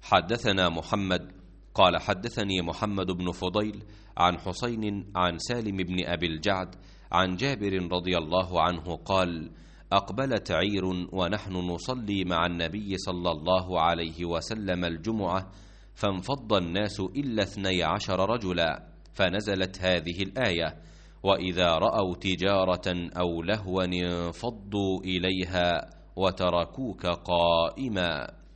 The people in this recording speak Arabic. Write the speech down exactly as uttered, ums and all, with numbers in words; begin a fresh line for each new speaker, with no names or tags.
حدثنا محمد قال حدثني محمد بن فضيل عن حسين عن سالم بن أبي الجعد عن جابر رضي الله عنه قال: أقبلت عير ونحن نصلي مع النبي صلى الله عليه وسلم الجمعة، فانفض الناس إلا اثني عشر رجلا، فنزلت هذه الآية: وإذا رأوا تجارة أو لهوا انفضوا إليها وتركوك قائما.